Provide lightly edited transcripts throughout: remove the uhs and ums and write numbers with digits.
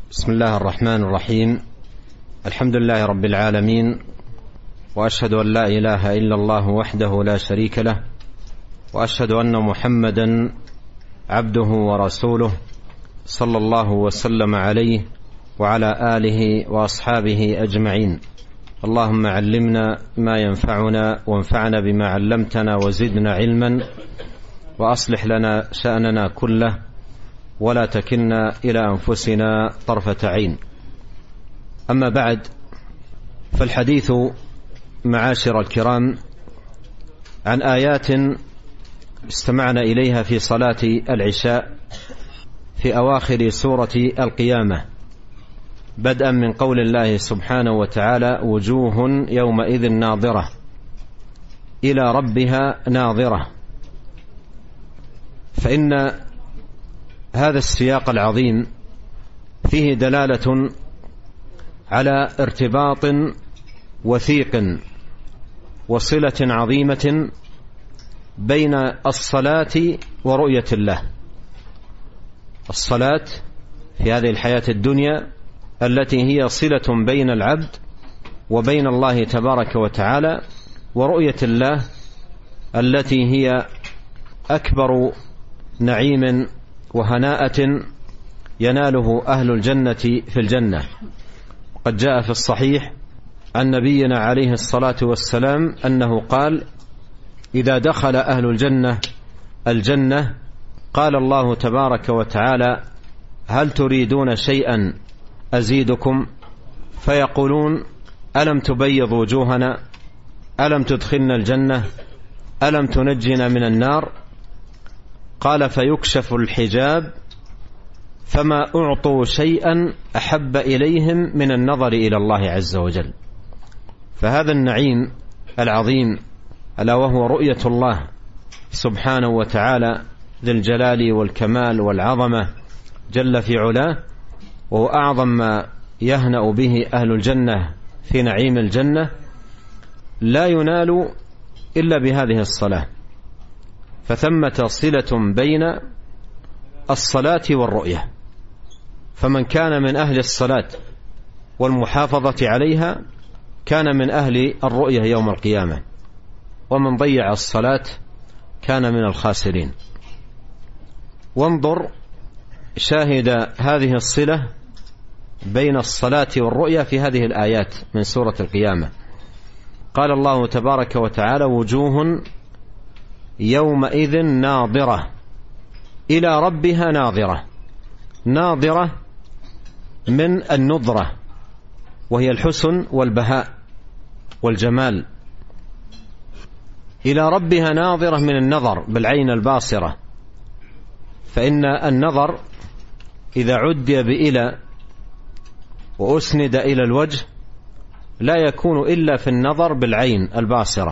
بسم الله الرحمن الرحيم. الحمد لله رب العالمين، وأشهد أن لا إله إلا الله وحده لا شريك له، وأشهد أن محمدا عبده ورسوله صلى الله وسلم عليه وعلى آله وأصحابه أجمعين. اللهم علمنا ما ينفعنا وانفعنا بما علمتنا وزدنا علما، وأصلح لنا شأننا كله ولا تكلنا إلى أنفسنا طرفة عين. أما بعد، فالحديث معاشر الكرام عن آيات استمعنا إليها في صلاة العشاء في أواخر سورة القيامة، بدءا من قول الله سبحانه وتعالى: وجوه يومئذ ناظرة إلى ربها ناظرة. فإن هذا السياق العظيم فيه دلالة على ارتباط وثيق وصلة عظيمة بين الصلاة ورؤية الله. الصلاة في هذه الحياة الدنيا التي هي صلة بين العبد وبين الله تبارك وتعالى، ورؤية الله التي هي أكبر نعيم وهناءة يناله أهل الجنة في الجنة. قد جاء في الصحيح عن نبينا عليه الصلاة والسلام أنه قال: إذا دخل أهل الجنة قال الله تبارك وتعالى: هل تريدون شيئا أزيدكم؟ فيقولون: ألم تبيض وجوهنا؟ ألم تدخلنا الجنة؟ ألم تنجنا من النار؟ قال: فيكشف الحجاب فما أعطوا شيئا أحب إليهم من النظر إلى الله عز وجل. فهذا النعيم العظيم ألا وهو رؤية الله سبحانه وتعالى ذي الجلال والكمال والعظمة جل في علاه، وهو أعظم ما يهنأ به أهل الجنة في نعيم الجنة، لا ينال إلا بهذه الصلاة. فثمة صلة بين الصلاة والرؤية، فمن كان من أهل الصلاة والمحافظة عليها كان من أهل الرؤية يوم القيامة، ومن ضيع الصلاة كان من الخاسرين. وانظر شاهد هذه الصلة بين الصلاة والرؤية في هذه الآيات من سورة القيامة. قال الله تبارك وتعالى: وجوه يومئذ ناظرة إلى ربها ناظرة. ناظرة من النظرة، وهي الحسن والبهاء والجمال. إلى ربها ناظرة من النظر بالعين الباصرة، فإن النظر إذا عدي بإلى وأسند إلى الوجه لا يكون إلا في النظر بالعين الباصرة،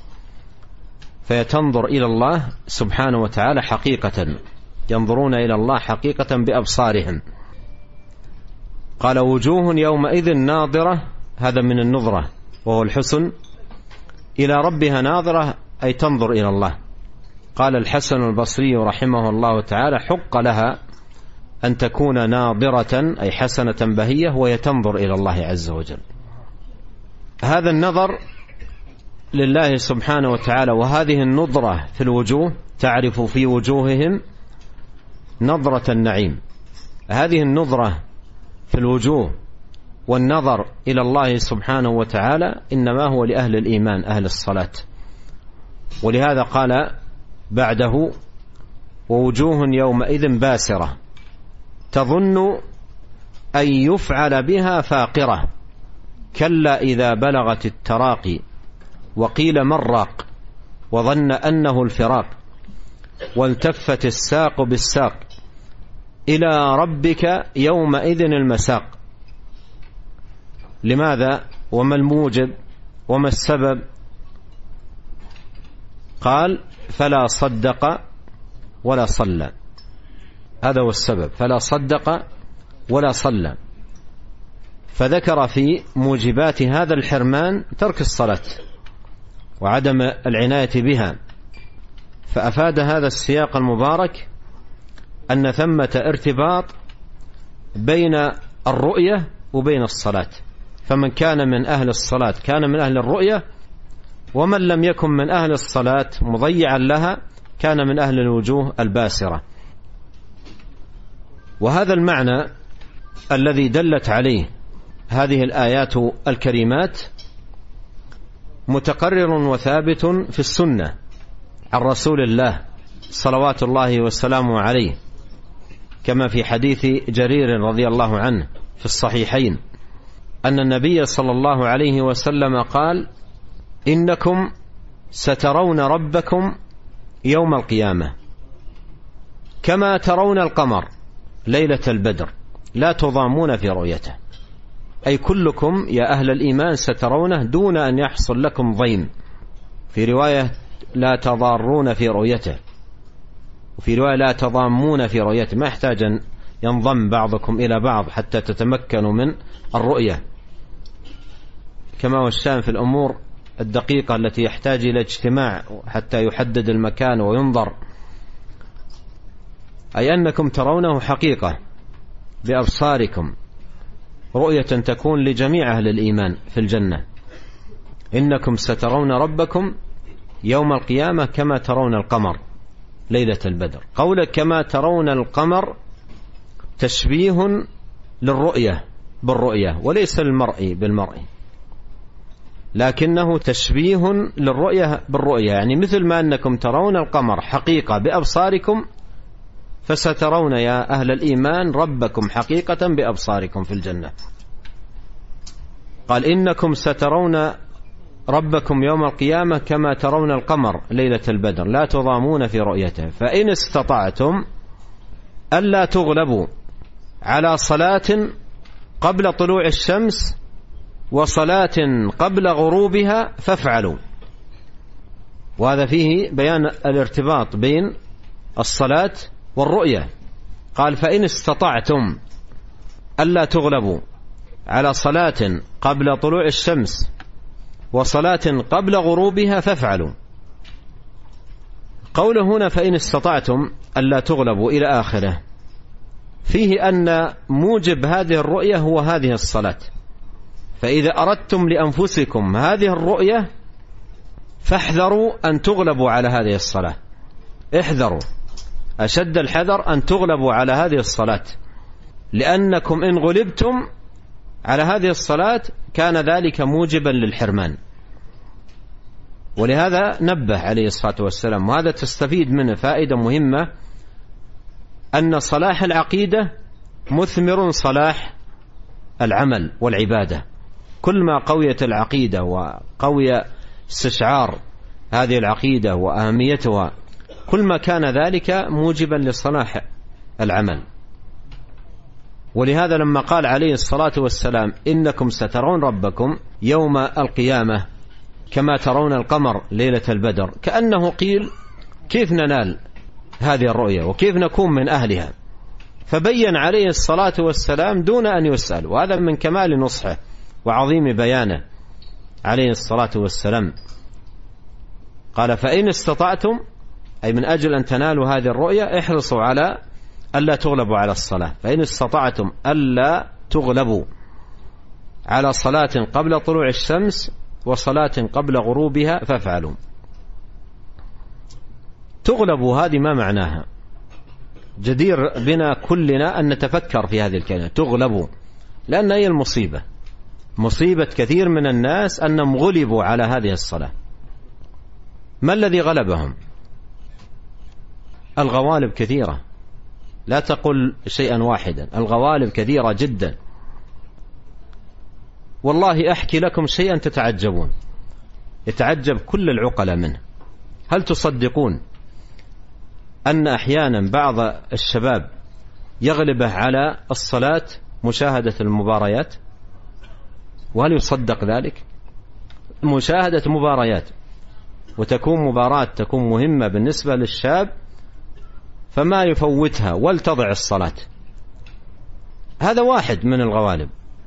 فيتنظر إلى الله سبحانه وتعالى حقيقة، ينظرون إلى الله حقيقة بأبصارهم. قال: وجوه يومئذ ناظرة، هذا من النظرة وهو الحسن. إلى ربها ناظرة أي تنظر إلى الله. قال الحسن البصري رحمه الله تعالى: حق لها أن تكون ناظرة أي حسنة بهية وهي تنظر إلى الله عز وجل. هذا النظر لله سبحانه وتعالى، وهذه النظرة في الوجوه تعرف في وجوههم نظرة النعيم. هذه النظرة في الوجوه والنظر إلى الله سبحانه وتعالى إنما هو لأهل الإيمان أهل الصلاة. ولهذا قال بعده: ووجوه يومئذ باسرة تظن أن يفعل بها فاقرة كلا إذا بلغت التراقي وقيل من راق وظن أنه الفراق والتفت الساق بالساق إلى ربك يومئذ المساق. لماذا؟ وما الموجب وما السبب؟ قال: فلا صدق ولا صلى. هذا هو السبب، فلا صدق ولا صلى. فذكر في موجبات هذا الحرمان ترك الصلاة وعدم العناية بها. فأفاد هذا السياق المبارك أن ثمة ارتباط بين الرؤية وبين الصلاة، فمن كان من أهل الصلاة كان من أهل الرؤية، ومن لم يكن من أهل الصلاة مضيعا لها كان من أهل الوجوه الباسرة. وهذا المعنى الذي دلت عليه هذه الآيات الكريمات متقرر وثابت في السنة عن رسول الله صلوات الله وسلامه عليه، كما في حديث جرير رضي الله عنه في الصحيحين أن النبي صلى الله عليه وسلم قال: إنكم سترون ربكم يوم القيامة كما ترون القمر ليلة البدر لا تضامون في رؤيته، أي كلكم يا أهل الإيمان سترونه دون أن يحصل لكم ضيم، في رواية لا تضارون في رؤيته، وفي رواية لا تضامون في رؤيته، ما يحتاج أن ينضم بعضكم إلى بعض حتى تتمكنوا من الرؤية، كما هو الشأن في الأمور الدقيقة التي يحتاج إلى اجتماع حتى يحدد المكان وينظر، أي أنكم ترونه حقيقة بأبصاركم رؤية تكون لجميع أهل الإيمان في الجنة. إنكم سترون ربكم يوم القيامة كما ترون القمر ليلة البدر. قولك كما ترون القمر تشبيه للرؤية بالرؤية وليس المرء بالمرء، لكنه تشبيه للرؤية بالرؤية، يعني مثل ما أنكم ترون القمر حقيقة بأبصاركم فسترون يا أهل الإيمان ربكم حقيقة بأبصاركم في الجنة. قال: إنكم سترون ربكم يوم القيامة كما ترون القمر ليلة البدر لا تضامون في رؤيته، فإن استطعتم ألا تغلبوا على صلاة قبل طلوع الشمس وصلاة قبل غروبها فافعلوا. وهذا فيه بيان الارتباط بين الصلاة والرؤية. قال: فإن استطعتم ألا تغلبوا على صلاة قبل طلوع الشمس وصلاة قبل غروبها فافعلوا. قوله هنا فإن استطعتم ألا تغلبوا إلى آخره فيه أن موجب هذه الرؤية هو هذه الصلاة، فإذا أردتم لأنفسكم هذه الرؤية فاحذروا أن تغلبوا على هذه الصلاة، احذروا أشد الحذر أن تغلبوا على هذه الصلاة، لأنكم إن غلبتم على هذه الصلاة كان ذلك موجبا للحرمان. ولهذا نبه عليه الصلاة والسلام، وهذا تستفيد منه فائدة مهمة، أن صلاح العقيدة مثمر صلاح العمل والعبادة. كل ما قويت العقيدة وقوي استشعار هذه العقيدة وأهميتها كل ما كان ذلك موجبا لصلاح العمل. ولهذا لما قال عليه الصلاة والسلام إنكم سترون ربكم يوم القيامة كما ترون القمر ليلة البدر، كأنه قيل كيف ننال هذه الرؤية وكيف نكون من أهلها، فبين عليه الصلاة والسلام دون أن يسأل، وهذا من كمال نصحه وعظيم بيانه عليه الصلاة والسلام. قال: فإن استطعتم، أي من أجل أن تنالوا هذه الرؤية احرصوا على ألا تغلبوا على الصلاة، فإن استطعتم ألا تغلبوا على صلاة قبل طلوع الشمس وصلاة قبل غروبها فافعلوا. تغلبوا هذه ما معناها؟ جدير بنا كلنا أن نتفكر في هذه الكلمة تغلبوا، لأن هي المصيبة، مصيبة كثير من الناس أنهم غلبوا على هذه الصلاة. ما الذي غلبهم؟ الغوالب كثيرة، لا تقل شيئا واحدا، الغوالب كثيرة جدا. والله أحكي لكم شيئا تتعجبون، يتعجب كل العقلاء منه. هل تصدقون أن أحيانا بعض الشباب يغلبه على الصلاة مشاهدة المباريات؟ وهل يصدق ذلك؟ مشاهدة مباريات، وتكون مباراة تكون مهمة بالنسبة للشاب فما يفوتها ولتضع الصلاة. هذا واحد من الغوالب.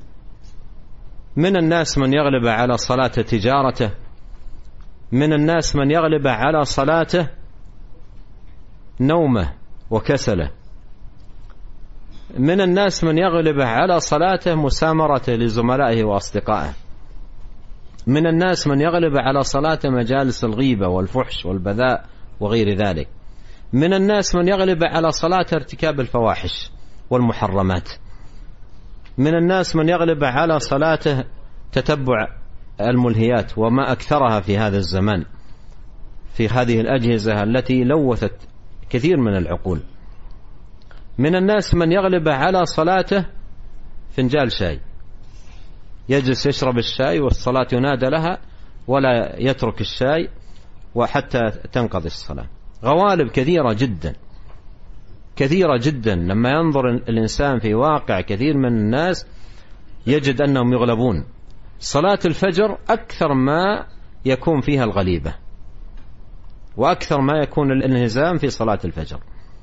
من الناس من يغلب على صلاة تجارته، من الناس من يغلب على صلاته نومه وكسله. من الناس من يغلب على صلاته مسامرته لزملائه وأصدقائه. من الناس من يغلب على صلاته مجالس الغيبة والفحش والبذاء وغير ذلك. من الناس من يغلب على صلاته ارتكاب الفواحش والمحرمات. من الناس من يغلب على صلاته تتبع الملهيات وما أكثرها في هذا الزمان في هذه الأجهزة التي لوثت كثير من العقول. من الناس من يغلب على صلاته فنجال شاي، يجلس يشرب الشاي والصلاة ينادى لها ولا يترك الشاي وحتى تنقضي الصلاة. غوالب كثيرة جدا كثيرة جدا. لما ينظر الإنسان في واقع كثير من الناس يجد أنهم يغلبون. صلاة الفجر أكثر ما يكون فيها الغليبة وأكثر ما يكون الانهزام في صلاة الفجر.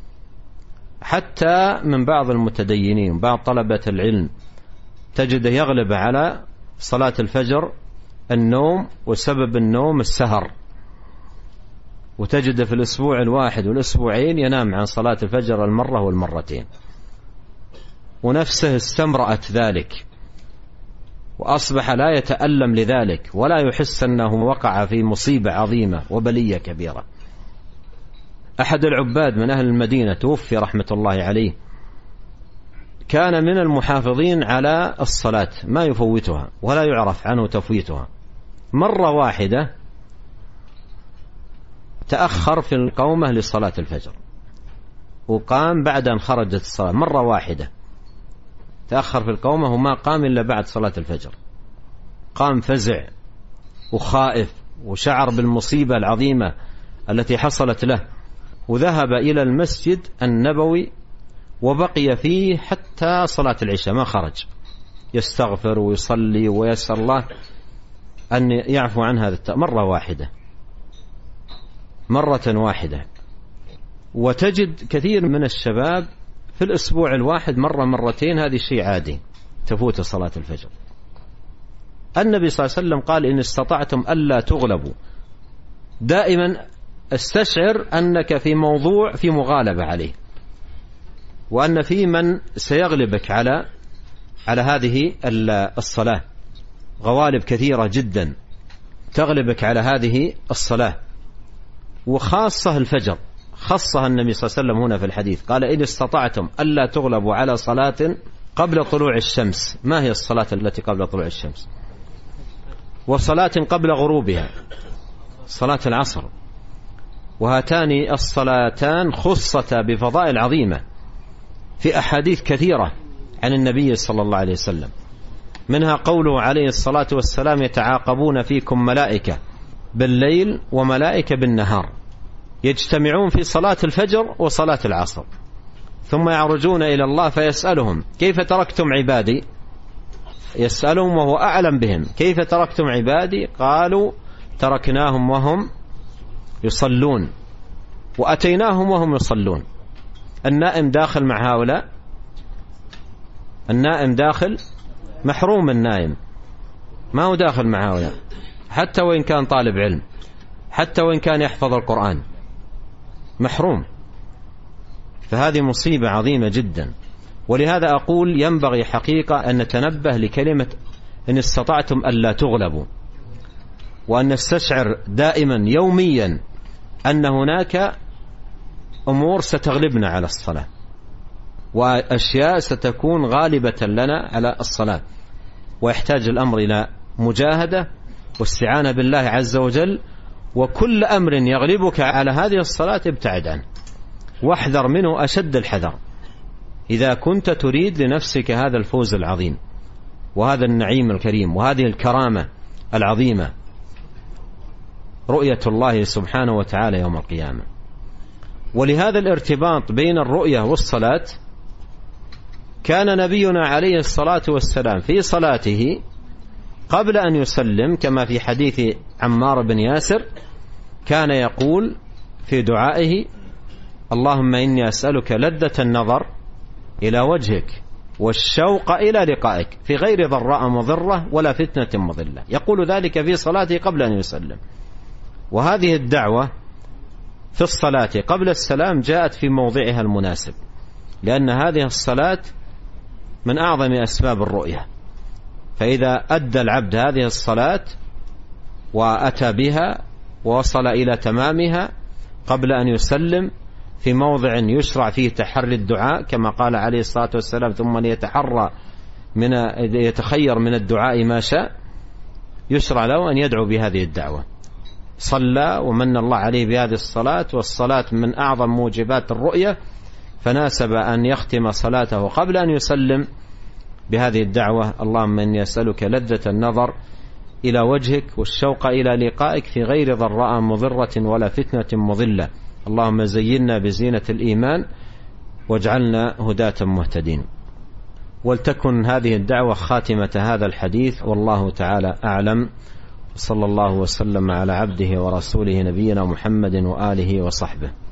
حتى من بعض المتدينين بعض طلبة العلم تجده يغلب على صلاة الفجر النوم، وسبب النوم السهر، وتجده في الأسبوع الواحد والأسبوعين ينام عن صلاة الفجر المرة والمرتين، ونفسه استمرأت ذلك وأصبح لا يتألم لذلك ولا يحس أنه وقع في مصيبة عظيمة وبلية كبيرة. أحد العباد من أهل المدينة توفي رحمة الله عليه، كان من المحافظين على الصلاة ما يفوتها ولا يعرف عنه تفويتها. مرة واحدة تأخر في القومة لصلاة الفجر وقام بعد أن خرجت الصلاة. مرة واحدة تأخر في القومة وما قام إلا بعد صلاة الفجر. قام فزع وخائف وشعر بالمصيبة العظيمة التي حصلت له، وذهب إلى المسجد النبوي وبقي فيه حتى صلاة العشاء، ما خرج، يستغفر ويصلي ويسأل الله أن يعفو عن هذا مرة واحدة، مرة واحدة. وتجد كثير من الشباب في الأسبوع الواحد مرة مرتين، هذه شيء عادي تفوت صلاة الفجر. النبي صلى الله عليه وسلم قال إن استطعتم ألا تغلبوا. دائما استشعر أنك في موضوع في مغالبة عليه، وأن في من سيغلبك على هذه الصلاة. غوالب كثيرة جدا تغلبك على هذه الصلاة، وخاصة الفجر خصها النبي صلى الله عليه وسلم هنا في الحديث، قال إن استطعتم ألا تغلبوا على صلاة قبل طلوع الشمس. ما هي الصلاة التي قبل طلوع الشمس؟ وصلاة قبل غروبها، صلاة العصر. وهاتان الصلاتان خصتا بفضائل عظيمة في أحاديث كثيرة عن النبي صلى الله عليه وسلم، منها قوله عليه الصلاة والسلام يتعاقبون فيكم ملائكة بالليل وملائكة بالنهار يجتمعون في صلاة الفجر وصلاة العصر، ثم يعرجون إلى الله فيسألهم كيف تركتم عبادي. يسألهم وهو أعلم بهم كيف تركتم عبادي؟ قالوا تركناهم وهم يصلون وأتيناهم وهم يصلون. النائم داخل مع هؤلاء، النائم داخل، محروم النائم، ما هو داخل مع هؤلاء حتى وإن كان طالب علم، حتى وإن كان يحفظ القرآن، محروم. فهذه مصيبة عظيمة جدا. ولهذا أقول ينبغي حقيقة أن نتنبه لكلمة إن استطعتم ألا تغلبوا، وأن نستشعر دائما يوميا أن هناك أمور ستغلبنا على الصلاة، وأشياء ستكون غالبة لنا على الصلاة، ويحتاج الأمر إلى مجاهدة واستعانة بالله عز وجل. وكل أمر يغلبك على هذه الصلاة ابتعد عنه واحذر منه أشد الحذر، إذا كنت تريد لنفسك هذا الفوز العظيم وهذا النعيم الكريم وهذه الكرامة العظيمة، رؤية الله سبحانه وتعالى يوم القيامة. ولهذا الارتباط بين الرؤية والصلاة كان نبينا عليه الصلاة والسلام في صلاته قبل أن يسلم كما في حديث عمار بن ياسر كان يقول في دعائه اللهم إني أسألك لذة النظر إلى وجهك والشوق إلى لقائك في غير ضراء مضرة ولا فتنة مضلة. يقول ذلك في صلاته قبل أن يسلم. وهذه الدعوة في الصلاة قبل السلام جاءت في موضعها المناسب، لأن هذه الصلاة من أعظم أسباب الرؤية. فإذا أدى العبد هذه الصلاة وأتى بها ووصل إلى تمامها قبل أن يسلم في موضع يشرع فيه تحري الدعاء كما قال عليه الصلاة والسلام ثم يتخير من الدعاء ما شاء، يشرع له أن يدعو بهذه الدعوة. صلى ومن الله عليه بهذه الصلاة، والصلاة من أعظم موجبات الرؤية، فناسب أن يختم صلاته قبل أن يسلم بهذه الدعوة: اللهم إني أسألك لذة النظر إلى وجهك والشوق إلى لقائك في غير ضراء مضرة ولا فتنة مضلة، اللهم زينا بزينة الإيمان واجعلنا هداة مهتدين. ولتكن هذه الدعوة خاتمة هذا الحديث، والله تعالى أعلم. صلى الله وسلم على عبده ورسوله نبينا محمد وآله وصحبه.